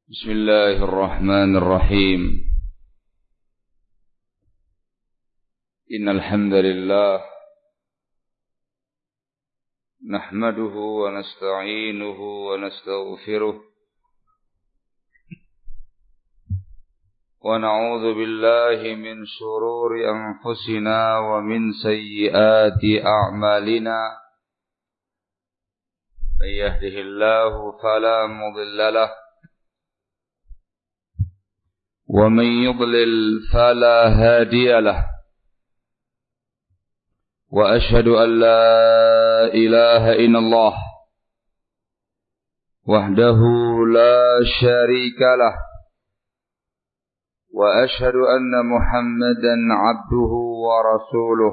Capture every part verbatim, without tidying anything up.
بسم الله الرحمن الرحيم إن الحمد لله نحمده ونستعينه ونستغفره ونعوذ بالله من شرور أنفسنا ومن سيئات أعمالنا من يهده الله فلا مضل له ومن يضلل فلا هادي له وأشهد أن لا إله إلا الله وحده لا شريك له وأشهد أن محمدا عبده ورسوله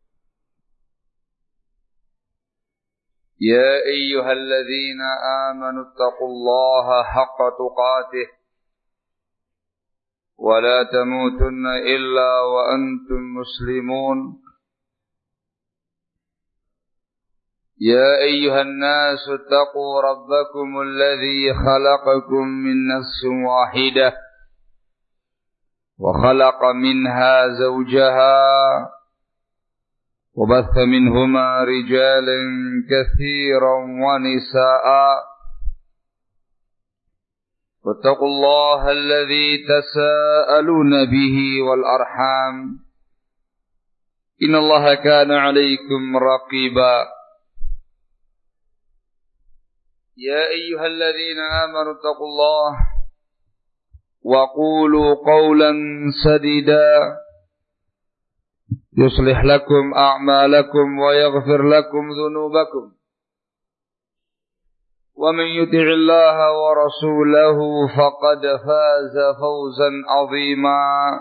يا أيها الذين آمنوا اتقوا الله حق تقاته ولا تموتن إلا وأنتم مسلمون يا أيها الناس اتقوا ربكم الذي خلقكم من نفس واحدة وخلق منها زوجها وبث منهما رجالا كثيرا ونساء واتقوا الله الذي تساءلون به والأرحام إن الله كان عليكم رقيبا يا أيها الذين آمنوا اتقوا الله وقولوا قولا سديدا يصلح لكم أعمالكم ويغفر لكم ذنوبكم ومن يطع الله ورسوله فقد فاز فوزا عظيما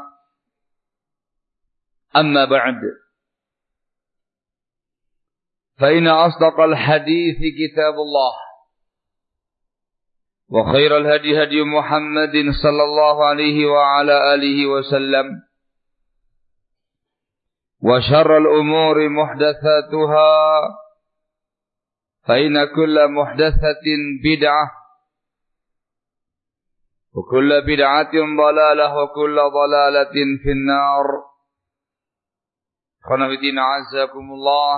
أما بعد فإن أصدق الحديث كتاب الله وخير الهدي هدي محمد صلى الله عليه وعلى آله وسلم وشر الأمور محدثاتها فإن كل محدثة بدعة وكل بدعة ضلالة وكل ضلالة في النار. Khonafidin a'azakumullah.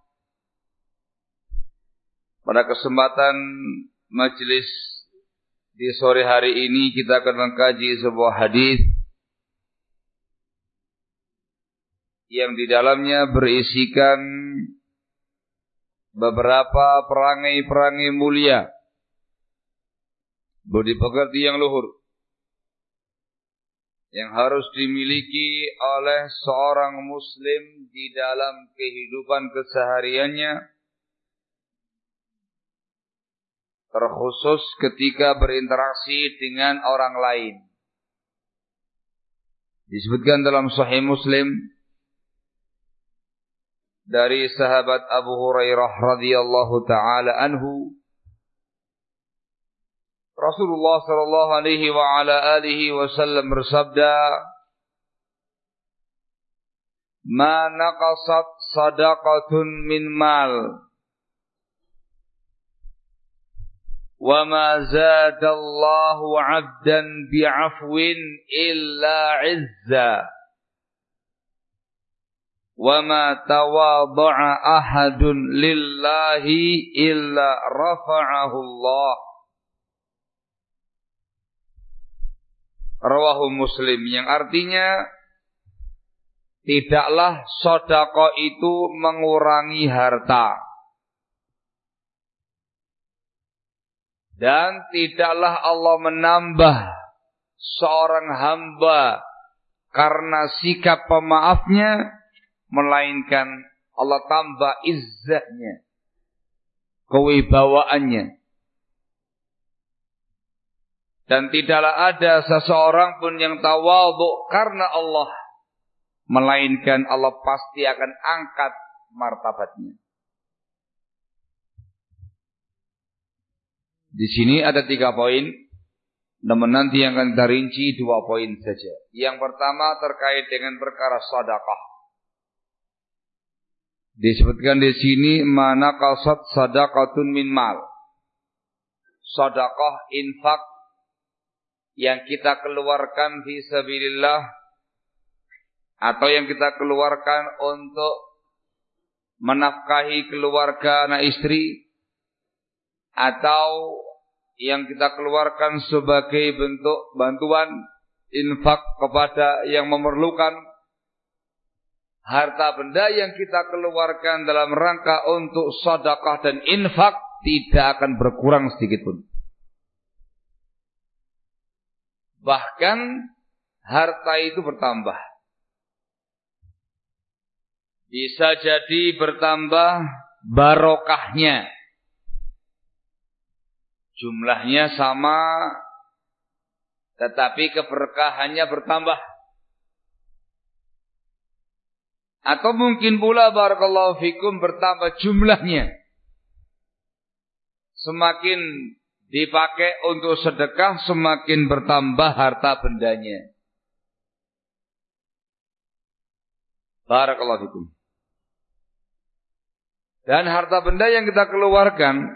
Pada kesempatan majelis di sore hari ini kita akan mengkaji sebuah hadis yang di dalamnya berisikan beberapa perangai-perangai mulia, budi pekerti yang luhur, yang harus dimiliki oleh seorang muslim di dalam kehidupan kesehariannya, terkhusus ketika berinteraksi dengan orang lain. Disebutkan dalam Sahih Muslim dari sahabat Abu Hurairah radhiyallahu taala anhu, Rasulullah sallallahu alaihi wa ala alihi wasallam bersabda, "Ma naqasat sadaqatun min mal wa ma zadallahu 'abdan bi'afwin illa 'izza wa ma tawadha'a ahadun lillahi illa rafa'ahu Allah." Rawahu Muslim, yang artinya tidaklah sedekah itu mengurangi harta, dan tidaklah Allah menambah seorang hamba karena sikap pemaafnya, melainkan Allah tambah izzahnya, kewibawaannya. Dan tidaklah ada seseorang pun yang tawadhu karena Allah, melainkan Allah pasti akan angkat martabatnya. Di sini ada tiga poin, namun nanti yang akan kita rinci dua poin saja. Yang pertama terkait dengan perkara sedekah. Disebutkan di sini mana qasad sadaqatun min mal. Sedekah, infak yang kita keluarkan fi sabilillah atau yang kita keluarkan untuk menafkahi keluarga anak istri atau yang kita keluarkan sebagai bentuk bantuan infak kepada yang memerlukan, harta benda yang kita keluarkan dalam rangka untuk sedekah dan infak tidak akan berkurang sedikit pun. Bahkan harta itu bertambah. Bisa jadi bertambah barokahnya. Jumlahnya sama, tetapi keberkahannya bertambah. Atau mungkin pula barakallahu fikum bertambah jumlahnya. Semakin dipakai untuk sedekah, semakin bertambah harta bendanya. Barakallahu fikum. Dan harta benda yang kita keluarkan,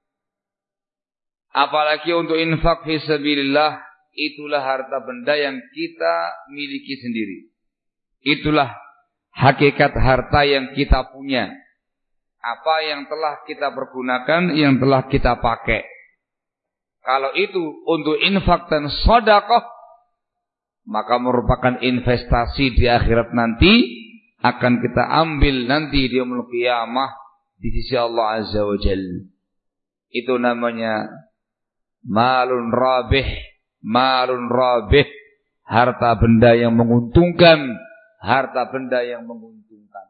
apalagi untuk infak fi sabilillah, itulah harta benda yang kita miliki sendiri. Itulah hakikat harta yang kita punya. Apa yang telah kita pergunakan, yang telah kita pakai. Kalau itu untuk infak dan sedekah, maka merupakan investasi di akhirat nanti, akan kita ambil nanti di yaumul qiyamah di sisi Allah Azza wa Jalla. Itu namanya malun rabih, malun rabih, harta benda yang menguntungkan, harta benda yang menguntungkan.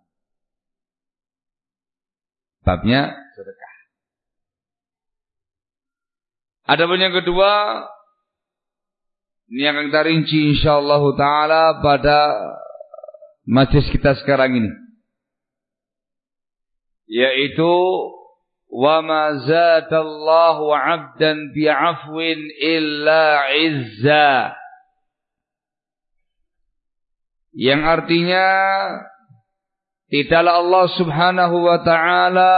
Babnya sedekah. Adapun yang kedua, ini akan kita rinci insyaallah taala pada majlis kita sekarang ini, yaitu wa ma zadallahu 'abdan bi'afwin illa 'izza, yang artinya tidaklah Allah Subhanahu wa taala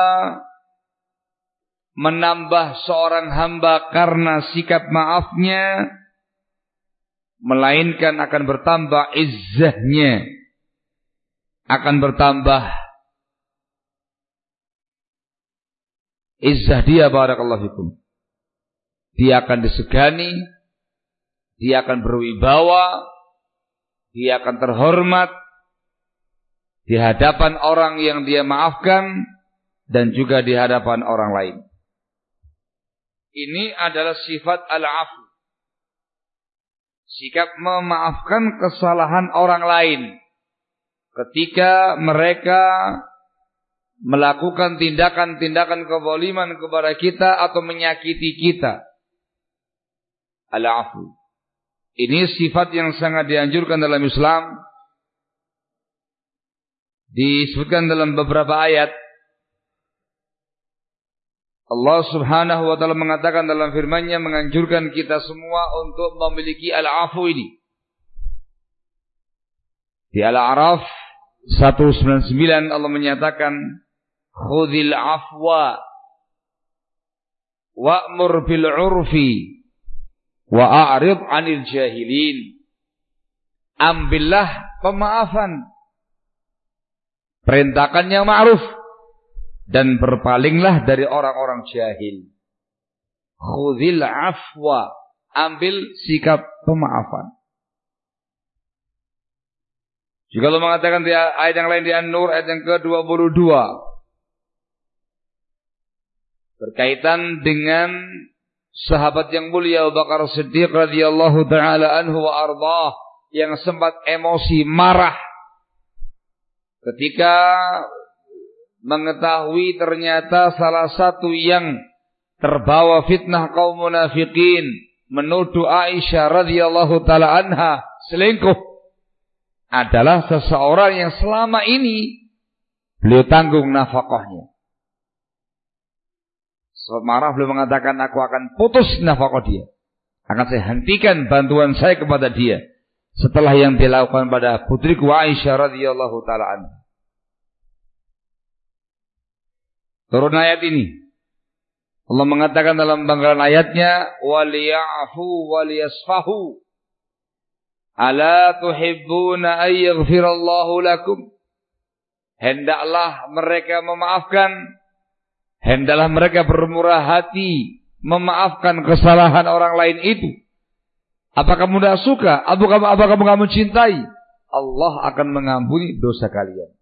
menambah seorang hamba karena sikap maafnya, melainkan akan bertambah izzahnya, akan bertambah izzah dia, barakallahu fikum. Dia akan disegani, dia akan berwibawa, dia akan terhormat di hadapan orang yang dia maafkan dan juga di hadapan orang lain. Ini adalah sifat al-'afu, sikap memaafkan kesalahan orang lain ketika mereka melakukan tindakan-tindakan kezaliman kepada kita atau menyakiti kita. Al-'afu. Ini sifat yang sangat dianjurkan dalam Islam. Disebutkan dalam beberapa ayat. Allah Subhanahu wa taala mengatakan dalam firman-Nya, menganjurkan kita semua untuk memiliki al-'afu ini. Di Al-A'raf seratus sembilan puluh sembilan Allah menyatakan, khudhil afwa wa'mur bil 'urfi wa a'rid 'anil jahilin. Ambillah pemaafan, perintahkan yang ma'ruf, dan berpalinglah dari orang-orang jahil. Khudhil afwa, ambil sikap pemaafan. Jika Allah mengatakan di ayat yang lain di An-Nur ayat yang ke dua puluh dua, berkaitan dengan sahabat yang mulia Abu Bakar Siddiq radhiyallahu taala anhu wa ardhah, yang sempat emosi, marah ketika mengetahui ternyata salah satu yang terbawa fitnah kaum munafikin menuduh Aisyah radhiyallahu taala anha selingkuh adalah seseorang yang selama ini beliau tanggung nafkahnya. Sebab marah beliau mengatakan, aku akan putus nafkah dia, akan saya hentikan bantuan saya kepada dia setelah yang dilakukan pada putriku Aisyah radhiyallahu taala anha. Turun ayat ini, Allah mengatakan dalam banggalan ayatnya, وَلِيَعْفُوا وَلِيَصْفَحُوا أَلَا تُحِبُّونَ أَن يَغْفِرَ اللَّهُ لَكُمْ. Hendaklah mereka memaafkan, hendaklah mereka bermurah hati, memaafkan kesalahan orang lain itu. Apa kamu tidak suka? Apa kamu, apa kamu tidak mencintai? Allah akan mengampuni dosa kalian.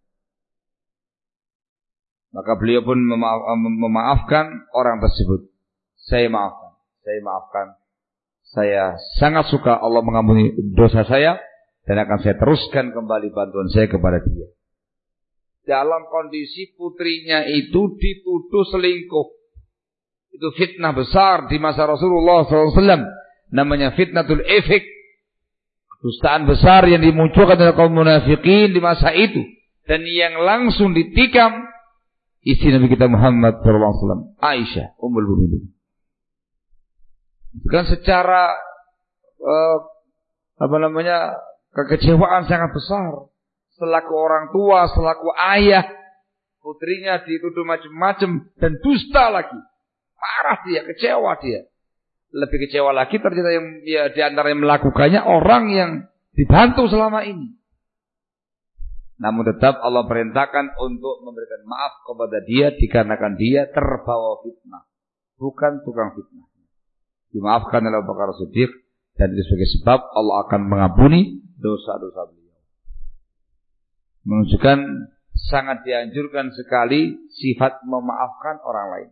Maka beliau pun memaaf, memaafkan orang tersebut. Saya maafkan, saya maafkan. Saya sangat suka Allah mengampuni dosa saya dan akan saya teruskan kembali bantuan saya kepada dia. Dalam kondisi putrinya itu dituduh selingkuh. Itu fitnah besar di masa Rasulullah shallallahu alaihi wasallam. Namanya fitnatul ifk. Dustaan besar yang dimunculkan oleh kaum munafikin di masa itu. Dan yang langsung ditikam istri Nabi kita Muhammad shallallahu alaihi wasallam, Aisyah Ummul Mukminin. Kan secara uh, apa namanya kekecewaan sangat besar. Selaku orang tua, selaku ayah, putrinya dituduh macam-macam dan dusta lagi. Marah dia, kecewa dia. Lebih kecewa lagi ternyata yang ya, di antara yang melakukannya orang yang dibantu selama ini. Namun tetap Allah perintahkan untuk memberikan maaf kepada dia dikarenakan dia terbawa fitnah, bukan tukang fitnah. Dimaafkan oleh Abu Bakar Siddiq dan itu sebagai sebab Allah akan mengampuni dosa-dosa beliau. Menunjukkan sangat dianjurkan sekali sifat memaafkan orang lain.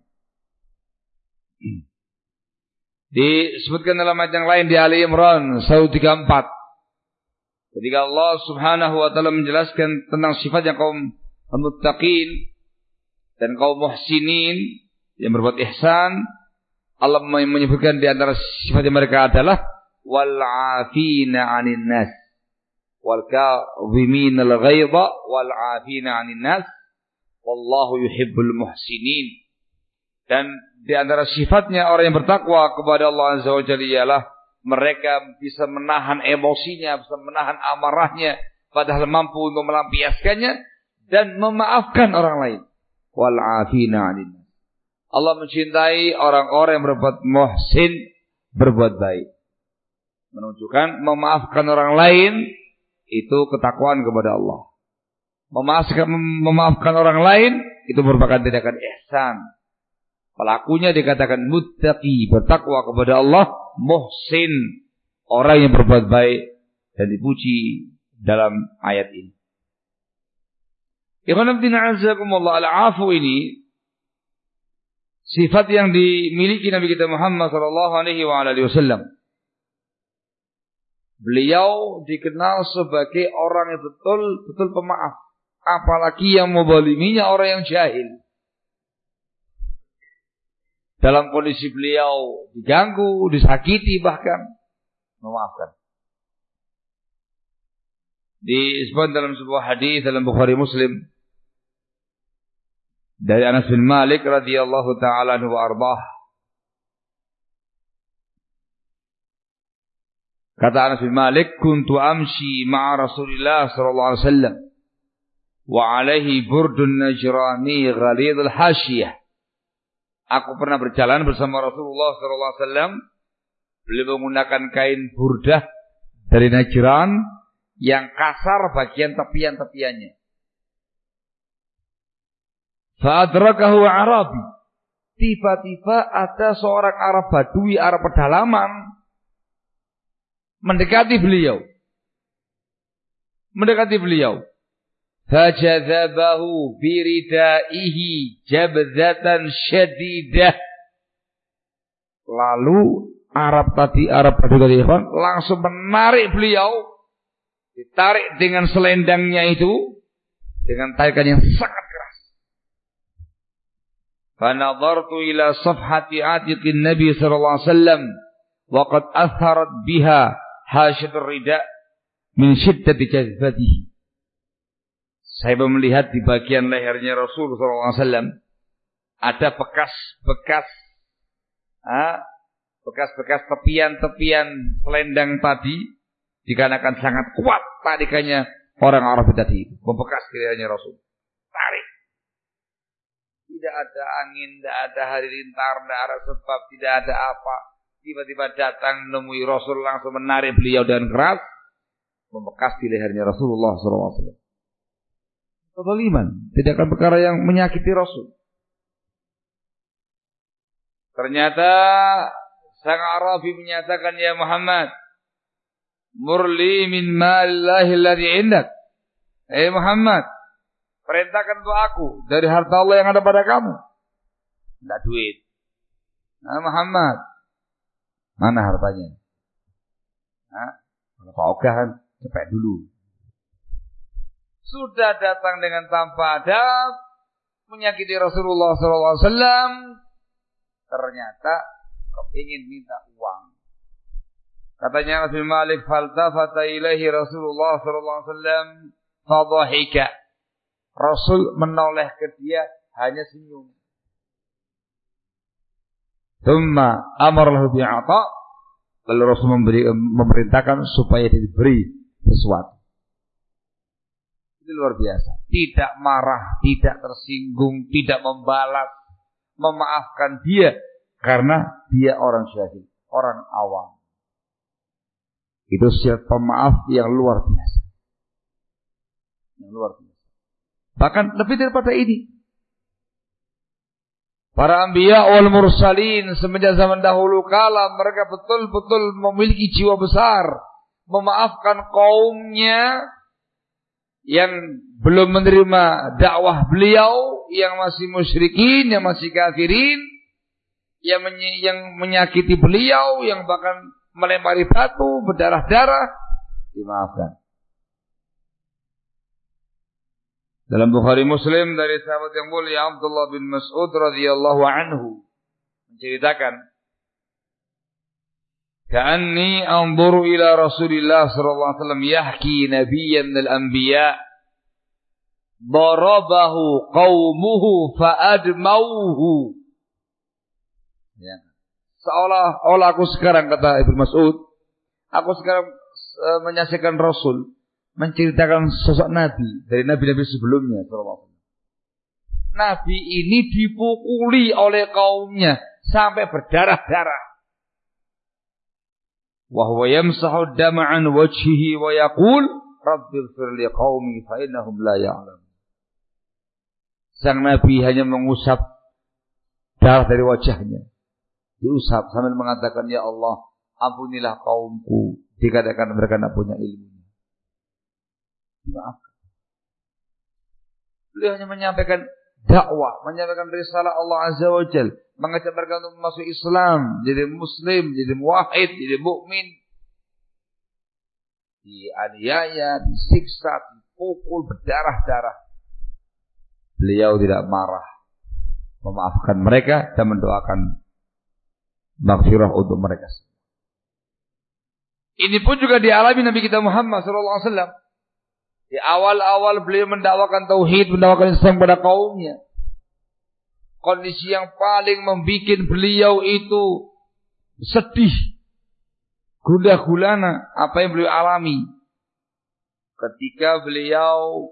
Disebutkan dalam ayat yang lain di Ali Imran seratus tiga puluh empat. Ketika Allah Subhanahu wa taala menjelaskan tentang sifat yang kaum muttaqin dan kaum muhsinin yang berbuat ihsan, Allah menyebutkan di antara sifat mereka adalah wal 'afina 'anil nas wal kadhimina al-ghaidha wal 'afina 'anil nas wallahu yuhibbul muhsinin. Dan di antara sifatnya orang yang bertakwa kepada Allah Azza wa Jalla ialah mereka bisa menahan emosinya, bisa menahan amarahnya, padahal mampu untuk melampiaskannya dan memaafkan orang lain. Wal 'afina 'anil nas. Allah mencintai orang-orang yang berbuat muhsin, berbuat baik. Menunjukkan memaafkan orang lain itu ketakwaan kepada Allah. Memaafkan, memaafkan orang lain itu merupakan tindakan ihsan. Pelakunya dikatakan muttaqi, bertakwa kepada Allah, muhsin, orang yang berbuat baik dan dipuji dalam ayat ini. Ikhwan fillah azakumullah, al-afu ini sifat yang dimiliki Nabi kita Muhammad sallallahu alaihi wasallam. Beliau dikenal sebagai orang yang betul-betul pemaaf, apalagi yang menzaliminya orang yang jahil. Dalam kondisi beliau diganggu, disakiti bahkan memaafkan. Disebut dalam sebuah hadis dalam Bukhari Muslim dari Anas bin Malik radhiyallahu taala anhu wa arbah. Kata Anas bin Malik, "Kuntu amshi ma'a Rasulillah sallallahu alaihi wasallam wa alaihi burdun najrani ghalidul hasyiyah." Aku pernah berjalan bersama Rasulullah sallallahu alaihi wasallam. Beliau menggunakan kain burdah dari Najran yang kasar bagian tepian-tepiannya. Fa'adrakahu Arabi. Tiba-tiba ada seorang Arab Badui, Arab pedalaman mendekati beliau. Mendekati beliau. Fajadzabahu biridaihi jabdzatan syadidah. Lalu Arab tadi, Arab Badui tadi langsung menarik beliau. Ditarik dengan selendangnya itu dengan tarikan yang sangat keras. Fanadhartu ila safhati atiqin Nabi sallallahu alaihi wasallam wa qad atharat biha hasyatur rida min shiddati jazbatihi. Saya melihat di bagian lehernya Rasul sallallahu alaihi wasallam ada bekas-bekas ah, bekas-bekas tepian-tepian selendang tadi dikarenakan sangat kuat tarikannya orang Arab tadi, membekas kiranya Rasul. Tarik. tidak ada angin, tidak ada halilintar, tidak ada sebab, tidak ada apa. Tiba-tiba datang menemui Rasul, langsung menarik beliau dengan keras, membekas di lehernya Rasulullah shallallahu alaihi wasallam. Kezaliman, tidak akan perkara yang menyakiti Rasul. Ternyata sang Arabi menyatakan, ya Muhammad, murli min malillahi alladhi indak. Eh Muhammad, perintahkan untuk aku dari harta Allah yang ada pada kamu. Tidak duit. Nah Muhammad, mana hartanya? Nah, kalau Pak Ogah kan cepet dulu. Sudah datang dengan tanpa adab, menyakiti Rasulullah shallallahu alaihi wasallam. Ternyata kepingin minta uang. Katanya Nabi Malik, faltafata ilaihi Rasulullah sallallahu alaihi wasallam fadhahika. Rasul menoleh ke dia, hanya senyum. Thumma amara lahu bi'ata. Lalu Rasul memberi, memerintahkan supaya diberi sesuatu. Itu luar biasa. Tidak marah, tidak tersinggung, tidak membalas, memaafkan dia karena dia orang syahid, orang awam. Itu sifat pemaaf yang luar biasa. Yang luar biasa. Bahkan lebih daripada ini. Para anbiya wal mursalin semenjak zaman dahulu kala mereka betul-betul memiliki jiwa besar. Memaafkan kaumnya yang belum menerima dakwah beliau, yang masih musyrikin, yang masih kafirin, yang, menye- yang menyakiti beliau, yang bahkan melempari batu, berdarah-darah, dimaafkan. Dalam Bukhari Muslim dari sahabat yang mulia Abdullah bin Mas'ud radhiyallahu anhu menceritakan, "Ka'anni anzuru ila Rasulillah sallallahu alaihi wasallam yahki nabiyyan minal anbiya darabahu qaumuhu fa'admauhu." Ya. Seolah-olah aku sekarang, kata Ibnu Mas'ud, aku sekarang e, menyaksikan Rasul menceritakan sosok Nabi dari Nabi-Nabi sebelumnya. Nabi ini dipukuli oleh kaumnya sampai berdarah-darah. Wa huwa yamsahu ad-dama 'an wajhihi wa yaqul rabbighfir li qaumi fa innahum la ya'lamun. Sang Nabi hanya mengusap darah dari wajahnya. Diusap sambil mengatakan, ya Allah, ampunilah kaumku, dikatakan mereka tidak punya ilmu. Maafkan. Beliau hanya menyampaikan dakwah, menyampaikan risalah Allah Azza wa Jalla, mengajak mereka untuk masuk Islam, jadi muslim, jadi muwahhid, jadi mukmin. Dianiaya, disiksa, dipukul, berdarah-darah. Beliau tidak marah, memaafkan mereka dan mendoakan maghfirah untuk mereka. Ini pun juga dialami Nabi kita Muhammad sallallahu alaihi wasallam. Di awal-awal beliau mendakwakan tauhid, mendakwakan Islam kepada kaumnya. Kondisi yang paling membuat beliau itu sedih, gundah gulana apa yang beliau alami ketika beliau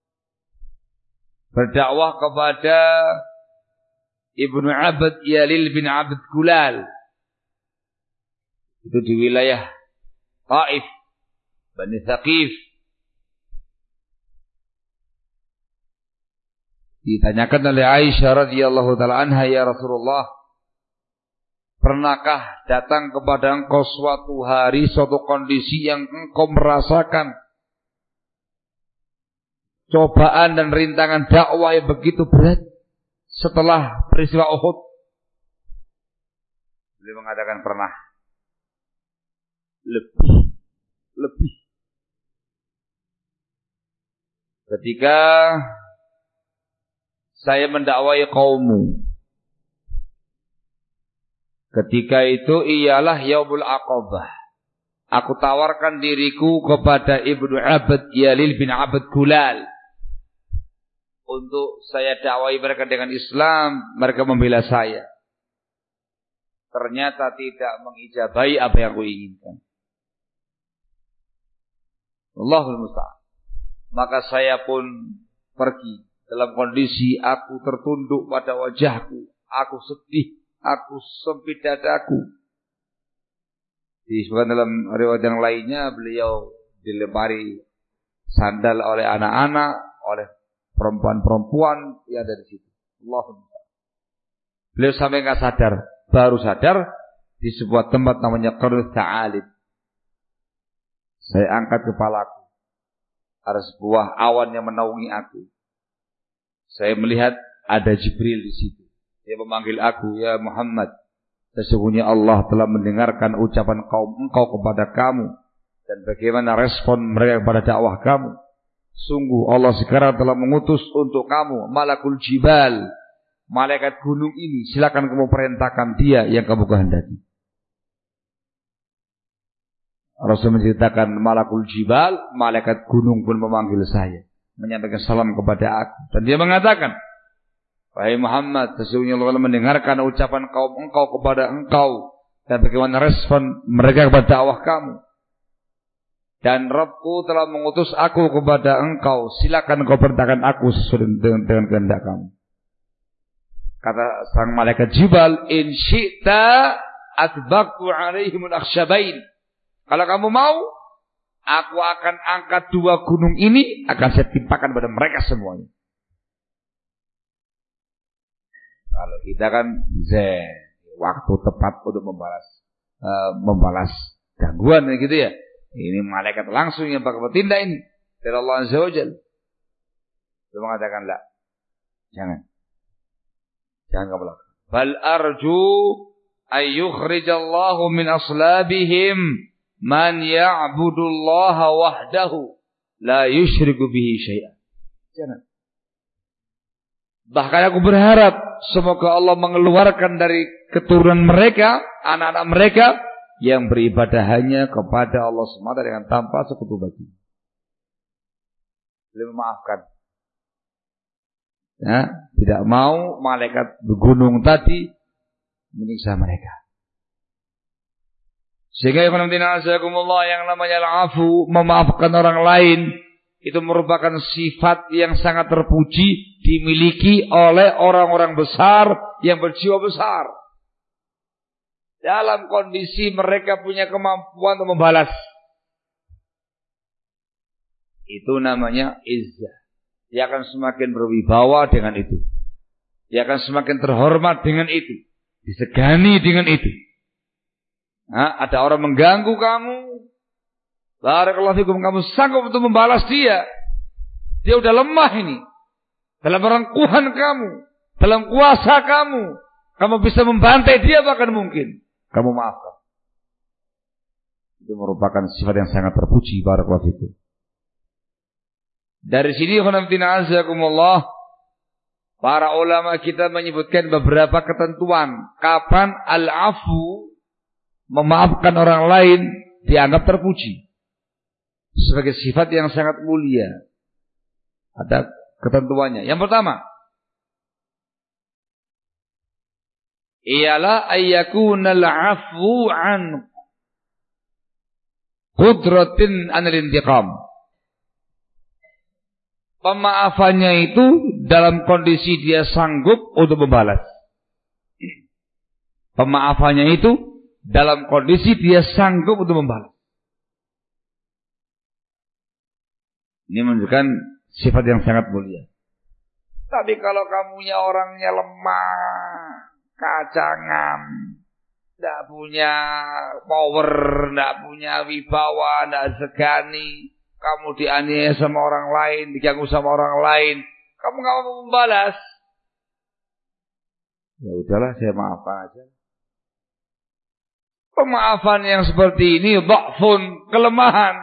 berdakwah kepada Ibnu Abd Yalil bin Abd Kulal. Itu di wilayah Taif, Bani Thaqif. Ditanyakan oleh Aisyah radhiyallahu taala anha, ya Rasulullah, pernahkah datang kepada engkau suatu hari, suatu kondisi yang engkau merasakan cobaan dan rintangan dakwah yang begitu berat setelah peristiwa Uhud? Beliau mengatakan pernah. Lebih. Lebih. Ketika saya mendakwai kaummu, ketika itu ialah Yaumul Aqabah. Aku tawarkan diriku kepada Ibnu Abd Yalil bin Abd Kulal untuk saya dakwai mereka dengan Islam. Mereka membela saya. Ternyata tidak mengijabahi apa yang aku inginkan. Allahul musta'an. Maka saya pun pergi dalam kondisi aku tertunduk pada wajahku, aku sedih, aku sempit dadaku. Disebutkan dalam riwayat yang lainnya, beliau dilempari sandal oleh anak-anak, oleh perempuan-perempuan yang ada di situ. Allahumma. Beliau sampai nggak sadar, baru sadar di sebuah tempat namanya Qarnut Ta'alib. Saya angkat kepalaku, ada sebuah awan yang menaungi aku. Saya melihat ada Jibril di situ. Dia memanggil aku, ya Muhammad. Sesungguhnya Allah telah mendengarkan ucapan kaum engkau kepada kamu dan bagaimana respon mereka kepada dakwah kamu. Sungguh Allah sekarang telah mengutus untuk kamu malakul jibal, malaikat gunung ini. Silakan kamu perintahkan dia yang kamu kehendaki. Rasul menceritakan malakul jibal, malaikat gunung pun memanggil saya, menyampaikan salam kepada aku, dan dia mengatakan, wahai Muhammad, sesungguhnya Allah mendengarkan ucapan kaum engkau kepada engkau dan bagaimana respon mereka kepada dakwah kamu. Dan Rabbku telah mengutus aku kepada engkau. Silakan kau perintahkan aku sesuai dengan, dengan kehendak kamu. Kata sang malaikat Jibal, in syi'ta atbaqtu alaihimul akhsyabain. Kalau kamu mau, aku akan angkat dua gunung ini, akan saya timpakan pada mereka semuanya. Kalau kita kan zen, waktu tepat untuk membalas uh, membalas gangguan gitu ya. Ini malaikat langsung yang bakal bertindak ini dari Allah Azza wa Jalla. Dia mengatakan la, jangan, jangan kamu lakukan. Bal arju ay yukhrijallahu min aslabihim man ya'budullaha wahdahu la yusyriku bihi syai'an. Jangan. Bahkan aku berharap semoga Allah mengeluarkan dari keturunan mereka, anak-anak mereka yang beribadah hanya kepada Allah semata dengan tanpa sekutu bagi. Beliau memaafkan. Ya, tidak mau malaikat gunung tadi menyiksa mereka. Sehingga yang namanya al-afu, memaafkan orang lain, itu merupakan sifat yang sangat terpuji dimiliki oleh orang-orang besar yang berjiwa besar. Dalam kondisi mereka punya kemampuan untuk membalas. Itu namanya izzah. Dia akan semakin berwibawa dengan itu. Dia akan semakin terhormat dengan itu. Disegani dengan itu. Nah, ada orang mengganggu kamu. Barakallahu fikum, kamu sanggup untuk membalas dia. Dia udah lemah ini. Dalam rangkuhan kamu, dalam kuasa kamu, kamu bisa membantai dia bahkan mungkin. Kamu maafkan. Itu merupakan sifat yang sangat terpuji. Barakallahu fikum. Dari sini khonaftina azakumullah, para ulama kita menyebutkan beberapa ketentuan kapan al-afu, memaafkan orang lain, dianggap terpuji sebagai sifat yang sangat mulia. Ada ketentuannya. Yang pertama, ialah ayyakunal afu an qudratin anil intiqam. Pemaafannya itu dalam kondisi dia sanggup untuk membalas. Pemaafannya itu dalam kondisi dia sanggup untuk membalas. Ini menunjukkan sifat yang sangat mulia. Tapi kalau kamunya orangnya lemah, kacangan, tidak punya power, tidak punya wibawa, tidak segani, kamu dianiaya sama orang lain, diganggu sama orang lain, kamu nggak mau membalas, ya udahlah, saya maafkan aja. Pemaafan yang seperti ini dha'fun, kelemahan,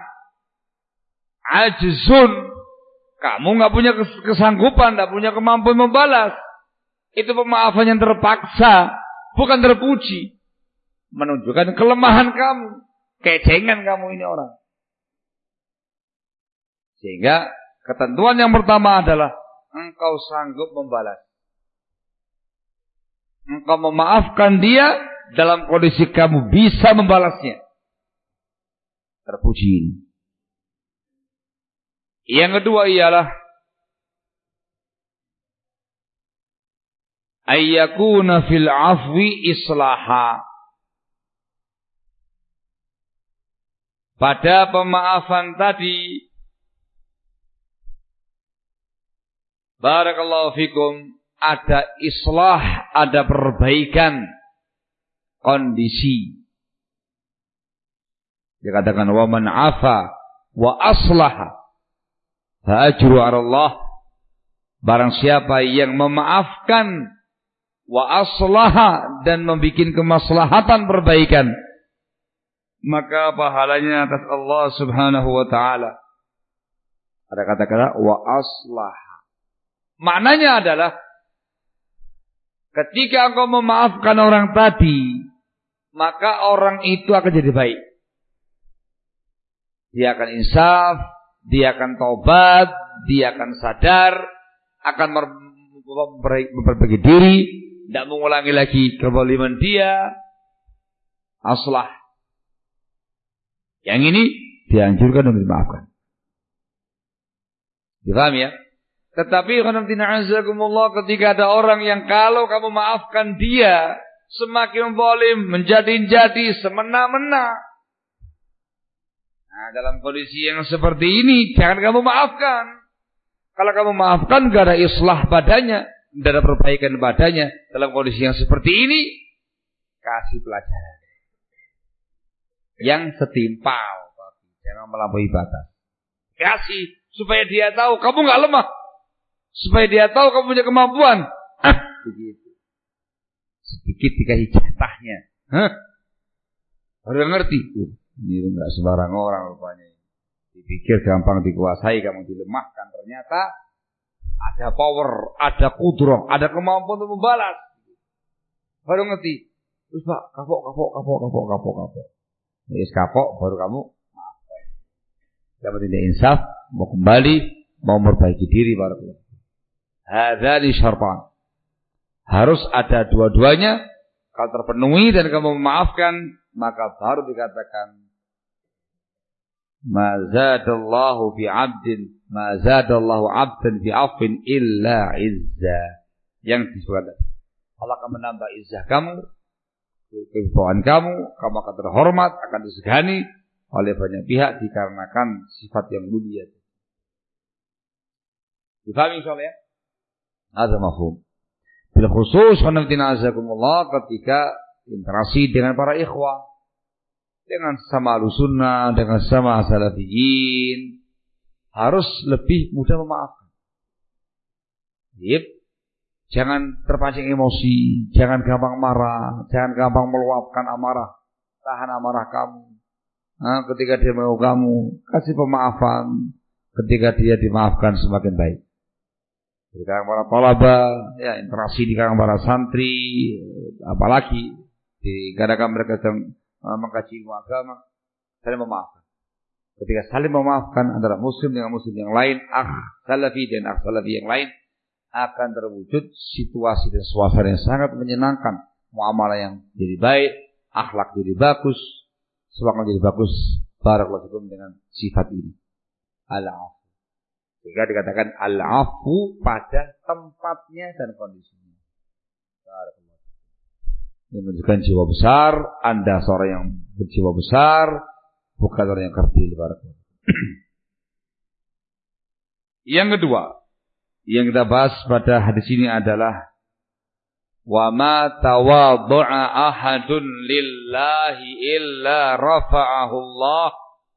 ajzun, kamu nggak punya kesanggupan, nggak punya kemampuan membalas. Itu pemaafan yang terpaksa, bukan terpuji, menunjukkan kelemahan kamu, kecengan kamu ini orang. Sehingga ketentuan yang pertama adalah engkau sanggup membalas. Engkau memaafkan dia dalam kondisi kamu bisa membalasnya. Terpuji ini. Yang kedua ialah ayyakuna fil afwi islaha. Pada pemaafan tadi, barakallahu fikum, ada islah, ada perbaikan kondisi. Dikatakan wa man afa wa aslaha fa ajru 'ala Allah. Barang siapa yang memaafkan wa aslaha dan membuat kemaslahatan perbaikan, maka pahalanya atas Allah Subhanahu wa taala. Ada kata-kata wa aslaha. Maknanya adalah ketika engkau memaafkan orang tadi, maka orang itu akan jadi baik. Dia akan insaf, dia akan taubat, dia akan sadar, akan memperbaiki diri, tidak mengulangi lagi kezaliman dia. Aslah. Yang ini dianjurkan untuk dimaafkan. Dipahami ya? Tetapi ketika ada orang yang kalau kamu maafkan dia, semakin zalim, menjadi-jadi, semena-mena. Nah, dalam kondisi yang seperti ini, jangan kamu maafkan. Kalau kamu maafkan, gak ada islah padanya, gak ada perbaikan padanya. Dalam kondisi yang seperti ini, kasih pelajaran yang setimpal, jangan melampaui batas. Kasih supaya dia tahu kamu gak lemah, supaya dia tahu kamu punya kemampuan. Ah, begitu. Sedikit dikasih jatahnya. Hah? Baru ngerti. Uh, ini enggak sembarang orang rupanya. Dipikir gampang dikuasai, kamu dilemahkan. Ternyata ada power, ada kudrah, ada kemampuan untuk membalas. Baru ngerti. Terus Pak, kapok, kapok, kapok, kapok, kapok, kapok. Ini kapok, baru kamu maafkan. Kamu tidak insaf, mau kembali, mau memperbaiki diri. Baru hadzani syartan. Harus ada dua-duanya. Kalau terpenuhi dan kamu memaafkan, maka baru dikatakan ma zadallahu bi 'abdin ma zadallahu 'abdan bi 'afwin illa 'izza. Yang disebutkan Allah akan menambah izzah kamu, kewibawaan kamu, kamu akan terhormat, akan disegani oleh banyak pihak dikarenakan sifat yang mulia. Difahami insyaallah ya? Ada mafhum. Bil khusus khonaftina azakumullah ketika interaksi dengan para ikhwah, dengan sama Ahlussunnah, dengan sama Salafiyin, harus lebih mudah memaafkan. Yep. Jangan terpancing emosi, jangan gampang marah, jangan gampang meluapkan amarah, tahan amarah kamu. Nah, ketika dia mau kamu, kasih pemaafan. Ketika dia dimaafkan semakin baik. Di kalangan para talaba, ya interaksi di kalangan para santri, apalagi di kadang mereka sedang uh, mengkaji ilmu agama, saling memaafkan. Ketika saling memaafkan antara muslim dengan muslim yang lain, akh salafi dan akh salafi yang lain, akan terwujud situasi dan suasana yang sangat menyenangkan, muamalah yang jadi baik, akhlak jadi bagus, suasana jadi bagus. Barakallahu fikum dengan sifat ini. Al-afu. Sehingga dikatakan al-afu pada tempatnya dan kondisinya. Barakallahu. Ini menunjukkan jiwa besar. Anda seorang yang berjiwa besar, bukan orang yang kerdil. Barakallahu. Yang kedua, yang kita bahas pada hadis ini adalah wa ma tawaddu'a ahadun lillahi illa rafa'ahu Allah.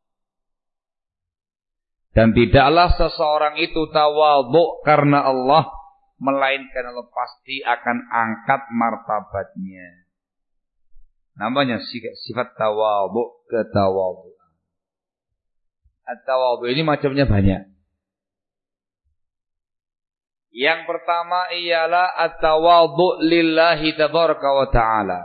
Dan tidaklah seseorang itu tawadhu karena Allah, melainkan Allah pasti akan angkat martabatnya. Namanya sifat tawadhu, ketawadhuan. At-tawadhu ini macamnya banyak. Yang pertama ialah at-tawadhu lillahi tabaraka wa ta'ala.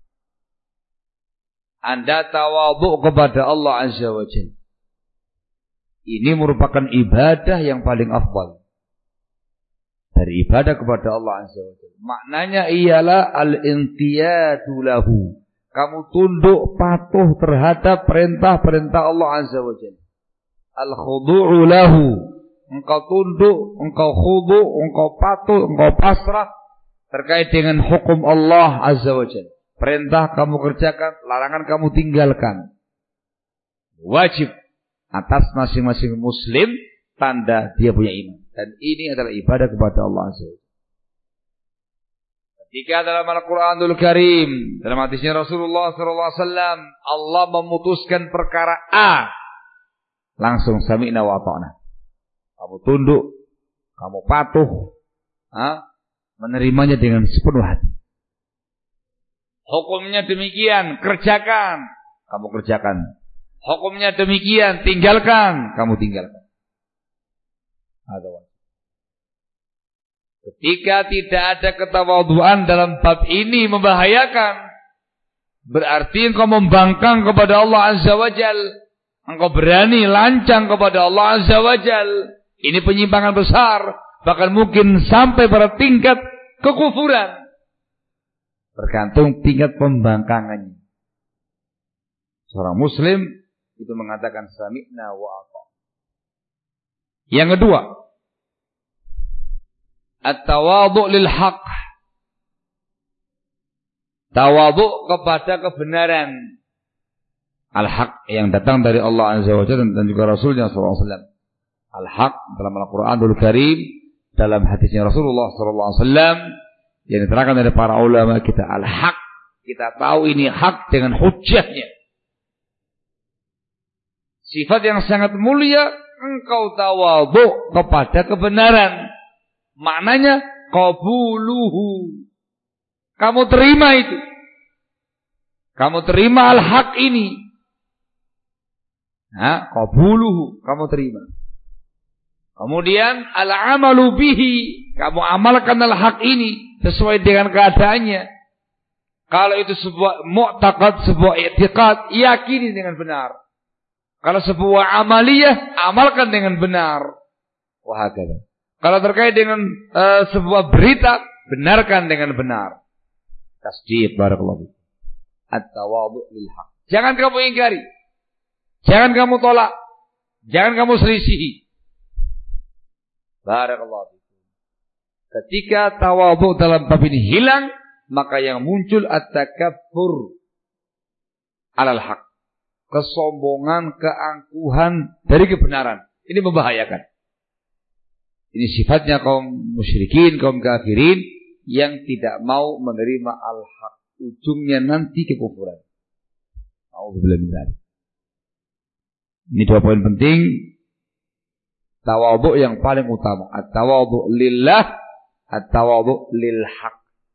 Anda tawadhu kepada Allah Azza wa Jalla. Ini merupakan ibadah yang paling afdal dari ibadah kepada Allah Azza wa Jalla. Maknanya ialah al-inqiyadu lahu. Kamu tunduk patuh terhadap perintah-perintah Allah Azza wa Jalla. Al-khudu'u lahu. Engkau tunduk, engkau khudu', engkau patuh, engkau pasrah terkait dengan hukum Allah Azza wa Jalla. Perintah kamu kerjakan, larangan kamu tinggalkan. Wajib atas masing-masing muslim tanda dia punya iman. Dan ini adalah ibadah kepada Allah Azza wa Jalla. Ketika dalam Al-Quranul Karim, dalam hadisnya Rasulullah sallallahu alaihi wasallam, Allah memutuskan perkara A, langsung sami'na wa ata'na. Kamu tunduk, kamu patuh, ha? Menerimanya dengan sepenuh hati. Hukumnya demikian, kerjakan, kamu kerjakan. Hukumnya demikian, tinggalkan, kamu tinggalkan. Ada. Ketika tidak ada ketawadhuan dalam bab ini membahayakan. Berarti engkau membangkang kepada Allah Azza wa Jal. Engkau berani lancang kepada Allah Azza wa Jal. Ini penyimpangan besar. Bahkan mungkin sampai pada tingkat kekufuran. Bergantung tingkat pembangkangannya. Seorang muslim itu mengatakan sami'na wa ata'na. Yang kedua, at-tawadhu' lil haqq. Tawadhu' kepada kebenaran. Al-haq yang datang dari Allah Azza wa Jalla dan juga Rasulnya sallallahu alaihi wasallam. Al-haq dalam Al-Qur'anul Karim, dalam hadisnya Rasulullah sallallahu alaihi wasallam yang diterangkan oleh para ulama kita. Al-haq, kita tahu ini hak dengan hujjahnya. Sifat yang sangat mulia, engkau tawadhu' kepada kebenaran. Maknanya qabuluhu. Kamu terima itu. Kamu terima al-haq ini. Nah, qabuluhu, kamu terima. Kemudian al-amalu bihi, kamu amalkan al-haq ini sesuai dengan keadaannya. Kalau itu sebuah mu'taqad, sebuah i'tiqad, yakini dengan benar. Kalau sebuah amaliyah, amalkan dengan benar. Wahakala. Kalau terkait dengan uh, sebuah berita, benarkan dengan benar. Tasdiq, barakallahu fiik. At-tawadhu' lil haq. Jangan kamu ingkari. Jangan kamu tolak. Jangan kamu selisihi. Barakallahu fiik. Ketika tawadhu' dalam bab ini hilang, maka yang muncul at-takabbur 'alal haq. Kesombongan, keangkuhan dari kebenaran. Ini membahayakan. Ini sifatnya kaum musyrikin, kaum kafirin yang tidak mau menerima al-haq. Ujungnya nanti kekufuran. A'udzubillahi min dzalik. Ini dua poin penting. Tawadhu' yang paling utama. At-tawadhu' lillah, at-tawadhu' lil haq.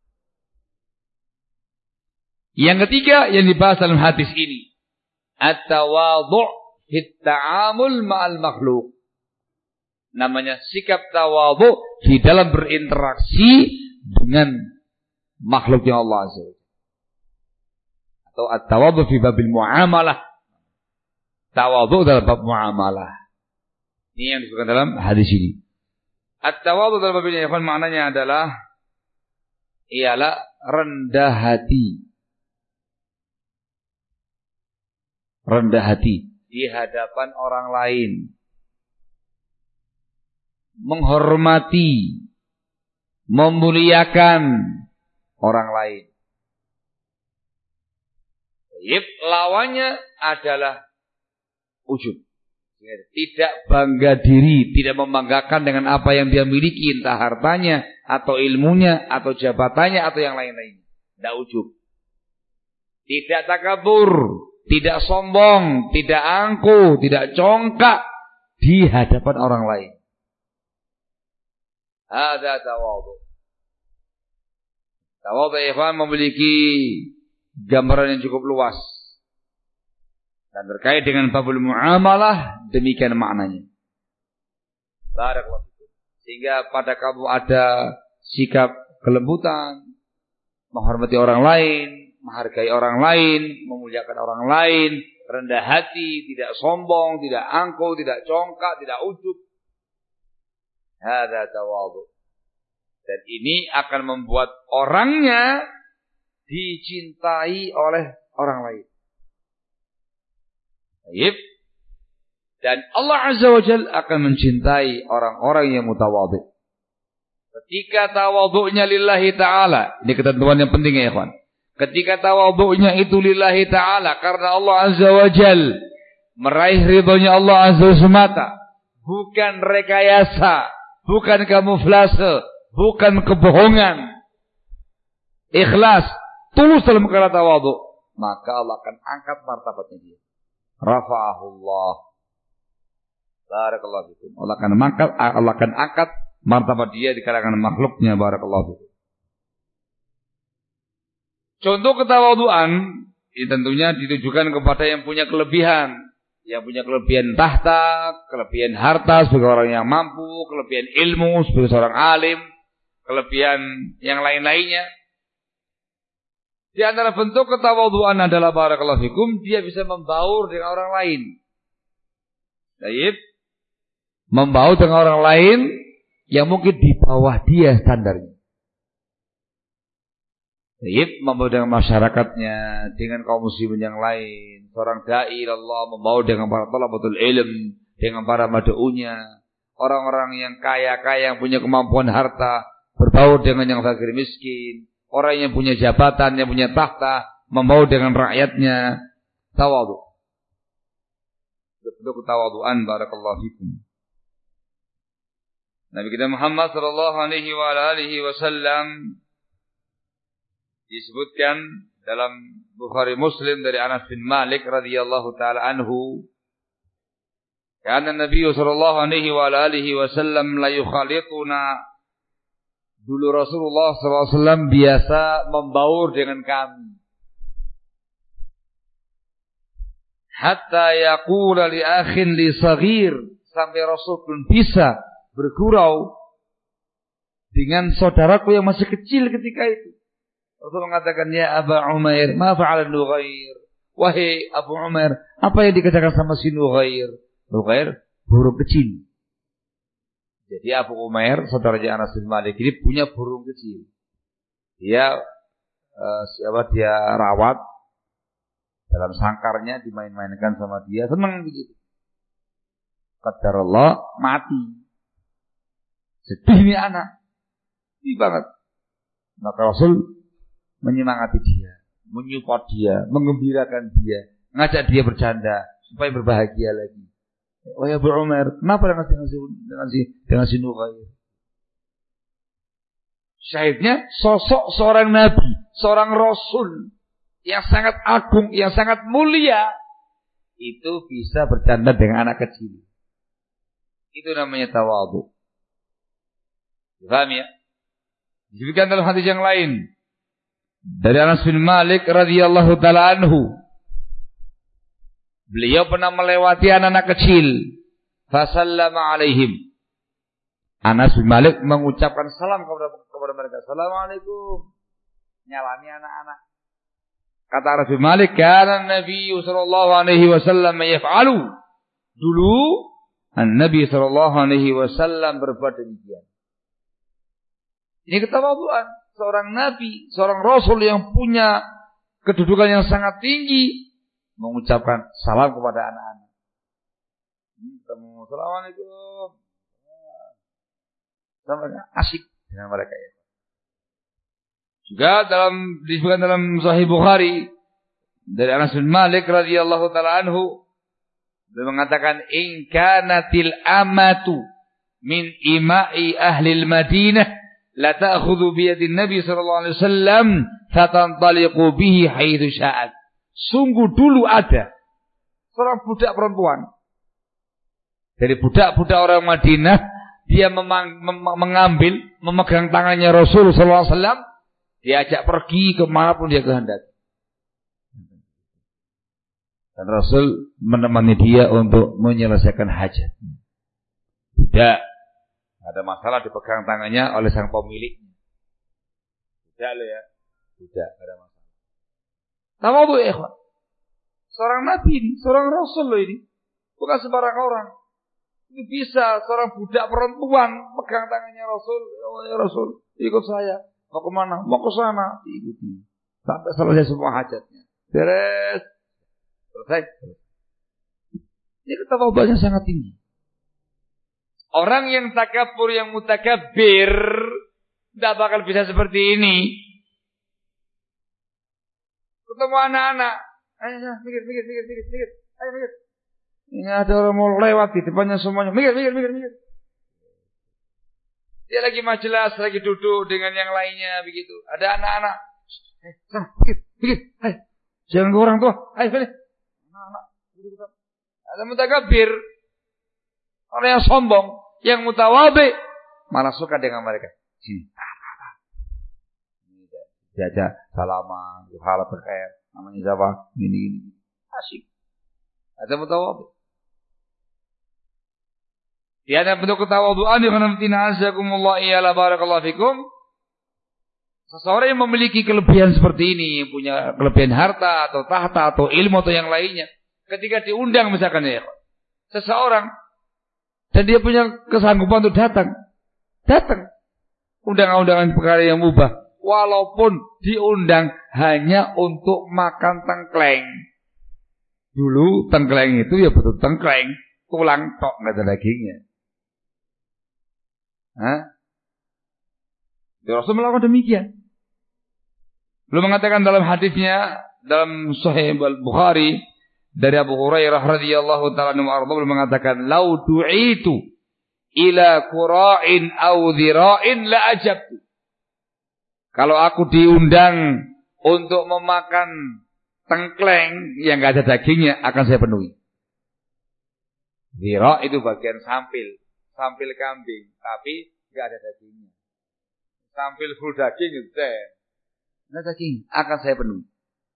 Yang ketiga yang dibahas dalam hadis ini, at-tawadhu' fit ta'amul ma'al makhluk. Namanya sikap tawadhu' di dalam berinteraksi dengan makhluknya Allah Azza wa Jalla. Atau at-tawadhu' fi babil muamalah. Tawadhu' dalam bab muamalah. Ini yang disebutkan dalam hadis ini. At-tawadhu' dalam bab ini maknanya adalah ialah rendah hati. Rendah hati di hadapan orang lain. Menghormati, memuliakan orang lain. Yip, lawannya adalah ujub. Tidak bangga diri, tidak membanggakan dengan apa yang dia miliki, entah hartanya, atau ilmunya, atau jabatannya, atau yang lain-lain. Tidak ujub. Tidak takabur, tidak sombong, tidak angkuh, tidak congkak di hadapan orang lain. Ada tawadhu. Tawadhu ikhwan memiliki gambaran yang cukup luas. Dan terkait dengan babul muamalah, demikian maknanya. Barakallahu fikum. Sehingga pada kamu ada sikap kelembutan, menghormati orang lain, menghargai orang lain, memuliakan orang lain, rendah hati, tidak sombong, tidak angkuh, tidak congkak, tidak ujub. Hada tawadhu. Dan ini akan membuat orangnya dicintai oleh orang lain. Baik. Dan Allah Azza wa Jalla akan mencintai orang-orang yang mutawadhi. Ketika tawadhu'nya lillahi ta'ala. Ini ketentuan yang penting ya ikhwan. Ketika tawadhu'nya itu lillahi ta'ala. Karena Allah azza wa jal. Meraih ridhonya Allah azza semata. Bukan rekayasa. Bukan kamuflase. Bukan kebohongan. Ikhlas. Tulus dalam perkara tawadhu'. Maka Allah akan angkat martabatnya dia. Rafa'ahullah. Barakallahu fikum. Allah akan angkat, Allah akan angkat martabat dia di kalangan makhluknya. Barakallahu fikum. Contoh ketawadhuan ini tentunya ditujukan kepada yang punya kelebihan, yang punya kelebihan tahta, kelebihan harta sebagai orang yang mampu, kelebihan ilmu sebagai seorang alim, kelebihan yang lain-lainnya. Di antara bentuk ketawadhuan adalah barakallahu fikum, dia bisa membaur dengan orang lain. Baik. Membaur dengan orang lain yang mungkin di bawah dia standarnya. Baik, membaur dengan masyarakatnya, dengan kaum muslimin yang lain. Seorang dai Allah membaur dengan para thalabatul ilm, dengan para mad'unya, orang-orang yang kaya-kaya yang punya kemampuan harta berbaur dengan yang fakir miskin. Orang yang punya jabatan, yang punya tahta, membaur dengan rakyatnya. Tawadhu. Bentuk ketawadhuan barakallahu fikum. Nabi kita Muhammad sallallahu alaihi wa alihi wasallam disebutkan dalam Bukhari Muslim dari Anas bin Malik radhiyallahu taala anhu, kana Nabi sallallahu alaihi wa alihi wasallam la yukhalituna. Dulu Rasulullah sallallahu alaihi wasallam biasa membaur dengan kami. Hatta yaqula li akhin li saghir, sampai Rasul pun bisa bergurau dengan saudaraku yang masih kecil ketika itu. Rasul mengatakan, ya Aba Umair, ma fa'ala Nughair? Wahai Abu Umair, apa yang dikerjakan sama si Nughair? Nughair burung kecil. Jadi Abu Umair, saudaranya Anas bin Malik ini punya burung kecil. Dia uh, siapa dia rawat dalam sangkarnya, dimain-mainkan sama dia, senang begitu. Qadarullah mati. Sedih ini anak. Sedih banget. Maka Rasul menyemangati dia, menyupport dia, mengembirakan dia, ngajak dia bercanda supaya berbahagia lagi. Oh ya Abu Umar, kenapa dengan si dengan si dengan si Nughair? Syahidnya sosok seorang nabi, seorang rasul yang sangat agung, yang sangat mulia, itu bisa bercanda dengan anak kecil. Itu namanya tawadhu. Paham ya? Disebutkan dalam hadis yang lain dari Anas bin Malik radhiyallahu taala anhu. Beliau pernah melewati anak-anak kecil. Fasallama alaihim. Anas bin Malik mengucapkan salam kepada, kepada mereka. Assalamualaikum. Nyalami anak-anak. Kata Anas bin Malik, kana Nabi sallallahu alaihi wasallam yaf'alu. Dulu Nabi sallallahu alaihi wasallam berbuat demikian. Ini ketawadhuan seorang nabi, seorang rasul yang punya kedudukan yang sangat tinggi, mengucapkan salam kepada anak-anak. Assalamualaikum. Sama asik dengan mereka ya. Juga dalam disebutkan dalam Sahih Bukhari dari Anas bin Malik radhiyallahu taala anhu, dia mengatakan, in kanatil amatu min ima'i ahli al-Madinah la ta'khudhu bi yadin Nabi sallallahu alaihi wasallam fatantaliqu bihi haitsu sya'at. Sungguh dulu ada seorang budak perempuan dari budak-budak orang Madinah, dia memang, mem, mengambil, memegang tangannya Rasul sallallahu alaihi wasallam, diajak pergi kemanapun dia kehendaki. Dan Rasul menemani dia untuk menyelesaikan hajatnya. Budak, ada masalah dipegang tangannya oleh sang pemiliknya. Budak loh ya, budak, ada masalah. Tawadhu ya ikhwan. Seorang nabi ini, seorang rasul loh ini. Bukan sembarang orang. Ini bisa seorang budak perempuan pegang tangannya Rasul. Oh ya Rasul, ikut saya. Mau kemana? Mau ke sana. Ikuti. Sampai selesai semua hajatnya. Beres. Selesai. Ini ketawadhuannya sangat tinggi. Orang yang takabur, yang mutakabbir, Tidak bakal bisa seperti ini. Ketemu anak-anak. Ayo, mikir, mikir, mikir, mikir, mikir. Ayo, mikir. Ini ada orang mau lewat di depannya semuanya. Mikir, mikir, mikir, mikir. Dia lagi majelis, lagi duduk dengan yang lainnya begitu. Ada anak-anak. Eh, sana, mikir, mikir. Ayo. Jangan ke orang tua. Ayo, sini. Anak-anak. Ada mutakabir. Orang yang sombong. Yang mutawadhi. Malah suka dengan mereka. Sini. Jajah, salaman, halal berkhair, namanya siapa? Gini gini, asik. Ada mutawadhi. Di antara bentuk ketawadhuan yang namtina azakumullah iyala barakallahu fikum. Seseorang yang memiliki kelebihan seperti ini, punya kelebihan harta atau tahta atau ilmu atau yang lainnya, ketika diundang misalkan ya, seseorang dan dia punya kesanggupan untuk datang, datang, undangan-undangan perkara yang mubah. Walaupun diundang hanya untuk makan tengkleng. Dulu tengkleng itu ya betul tengkleng. Tulang tok, nggak ada dagingnya. Hah? Rasul melakukan demikian. Belum mengatakan dalam hadisnya dalam Sahih Al-Bukhari dari Abu Hurairah radhiyallahu ta'ala anhu arda belum mengatakan lau du'itu ila qura'in aw dhira'in la ajabtu. Kalau aku diundang untuk memakan tengkleng yang nggak ada dagingnya, akan saya penuhi. Dhira itu bagian sampil, sampil kambing, tapi nggak ada dagingnya. Sampil full daging itu nggak ada daging, akan saya penuhi.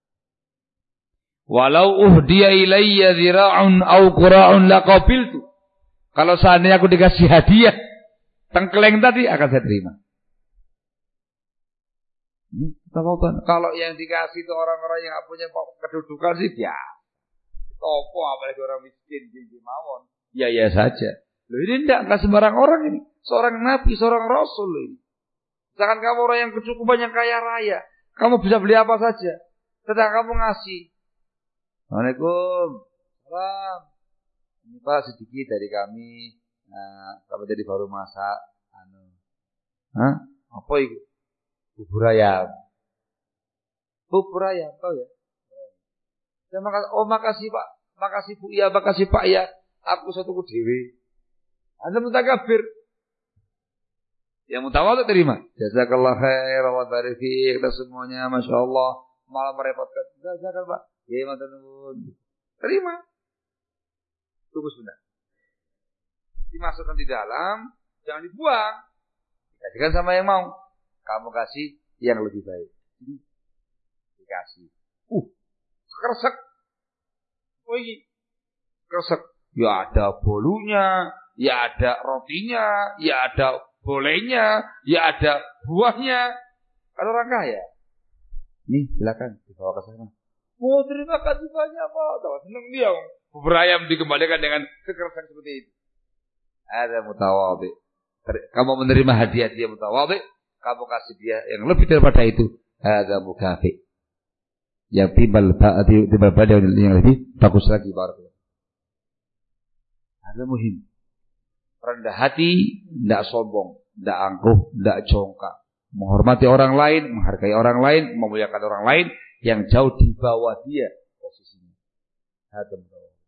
Walau uhdiya ilayya dhira'un aw qura'un laqabiltu. Kalau seandainya aku dikasih hadiah tengkleng tadi, akan saya terima. Hmm, kalau yang dikasih itu orang-orang yang punya kedudukan sih ya topo, apalagi orang miskin jadi mawon ya ya saja. Loh ini enggak, enggak sembarang orang ini, seorang nabi, seorang rasul ini. Misalkan kamu orang yang kecukupan, yang kaya raya, kamu bisa beli apa saja, sedang kamu ngasih. Assalamualaikum, salam. Ini Pak sedikit dari kami, nah, kami tadi baru masak, anu, hah? Apa itu? Bubur ayam. Bubur ayam, tahu ya? Ya, makasih, oh makasih Pak, makasih Bu, ya makasih Pak ya. Aku satu ku dewi. Anda mutakabir. Yang mutawadhi terima. Jazakallah khair wa barik fiik, kita semuanya masya Allah. Malah merepotkan. Jazakallah Pak. Ya maturnuwun. Terima. Tunggu sebentar. Dimasukkan di dalam, jangan dibuang. Dikasihkan sama yang mau. Kamu kasih yang lebih baik. Dikasih. Uh, keresek. Oh ini. Keresek. Ya ada bolunya, ya ada rotinya, ya ada bolenya, ya ada buahnya. Kalau orang kaya. Nih silakan dibawa ke sana. Oh terima kasih banyak Pak. Tahu senang dia. Bubur ayam dikembalikan dengan kekerasan seperti itu. Ada mutawadhi. Kamu menerima hadiah dia mutawadhi. Kamu kasih dia yang lebih daripada itu. Ada mukafi. Yang timbal timbal pada yang lebih bagus lagi. Ada muhim. Rendah hati, tidak sombong, tidak angkuh, tidak congkak. Menghormati orang lain, menghargai orang lain, memuliakan orang lain yang jauh di bawah dia posisinya. Ada mukafi.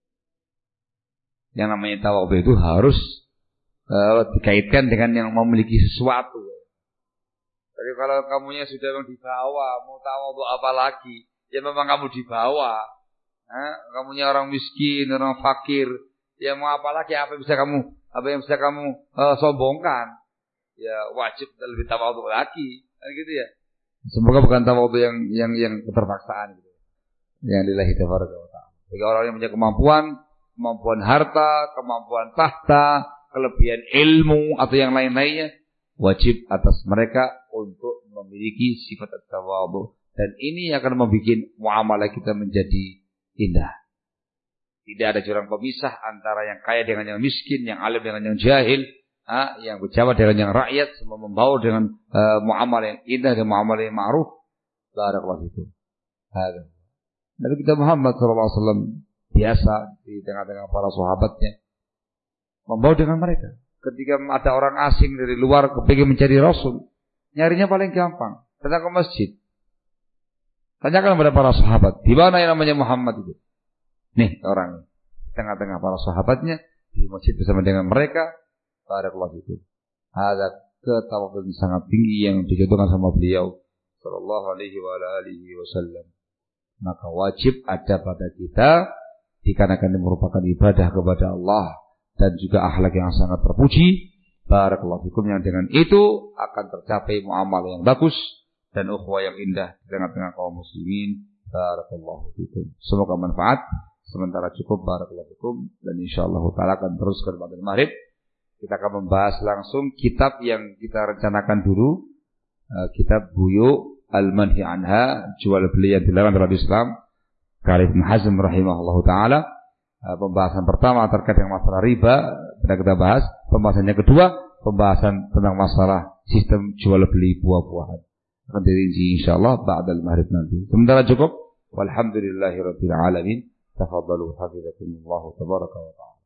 Yang namanya tawadhu itu harus uh, dikaitkan dengan yang memiliki sesuatu. Jadi kalau kamunya sudah memang di bawah, mau tawadhu apa lagi? Ya memang kamu di bawah. Nah, kamunya orang miskin, orang fakir. Ya mau apa lagi? Apa yang bisa kamu, apa yang bisa kamu uh, sombongkan? Ya wajib lebih tawadhu lagi, kan gitu ya. Semoga bukan tawadhu yang yang yang keterpaksaan gitu. Yang lillahi tabaraka wa ta'ala. Bagi orang yang punya kemampuan, kemampuan harta, kemampuan tahta, kelebihan ilmu atau yang lain-lainnya, wajib atas mereka untuk memiliki sifat tawadhu, dan ini akan membuat muamalah kita menjadi indah. Tidak ada jurang pemisah antara yang kaya dengan yang miskin, yang alim dengan yang jahil, ha, yang pejabat dengan yang rakyat, semua membawa dengan uh, muamalah yang indah dan muamalah yang ma'ruf. Barakallahu fikum. Hadza. Nabi kita Muhammad sallallahu alaihi wasallam biasa di tengah-tengah para sahabatnya membawa dengan mereka. Ketika ada orang asing dari luar kepingin mencari Rasul, Nyarinya paling gampang. Datang ke masjid. Tanyakan kepada para sahabat. Di mana yang namanya Muhammad itu? Nih orang. Di tengah-tengah para sahabatnya. Di masjid bersama dengan mereka. Barakallahu fikum. Ada ketawaduan sangat tinggi yang dicontohkan sama beliau. Sallallahu alaihi wa alihi wasallam. Maka wajib ada pada kita. Dikarenakan ini merupakan ibadah kepada Allah. Dan juga akhlak yang sangat terpuji. Barakallahu fikum, yang dengan itu akan tercapai muamalah yang bagus dan ukhuwah yang indah di tengah-tengah kaum muslimin. Barakallahu fikum. Semoga manfaat. Sementara cukup, barakallahu fikum, dan insyaallah taala akan terus ke pada maghrib. Kita akan membahas langsung kitab yang kita rencanakan dulu, uh, kitab Buyu Al-Manhi Anha, jual beli yang dilarang dalam Islam, karya Ibnu Hazm rahimahullahu taala. Uh, pembahasan pertama terkait dengan masalah riba sudah kita bahas. Pembahasan yang kedua, pembahasan tentang masalah sistem jual beli buah-buahan. Akan dirinci insyaallah ba'dal maghrib nanti. Sementara cukup. Walhamdulillahirabbil alamin. Tafadhalu hafizakumullah tabaraka wa ta'ala.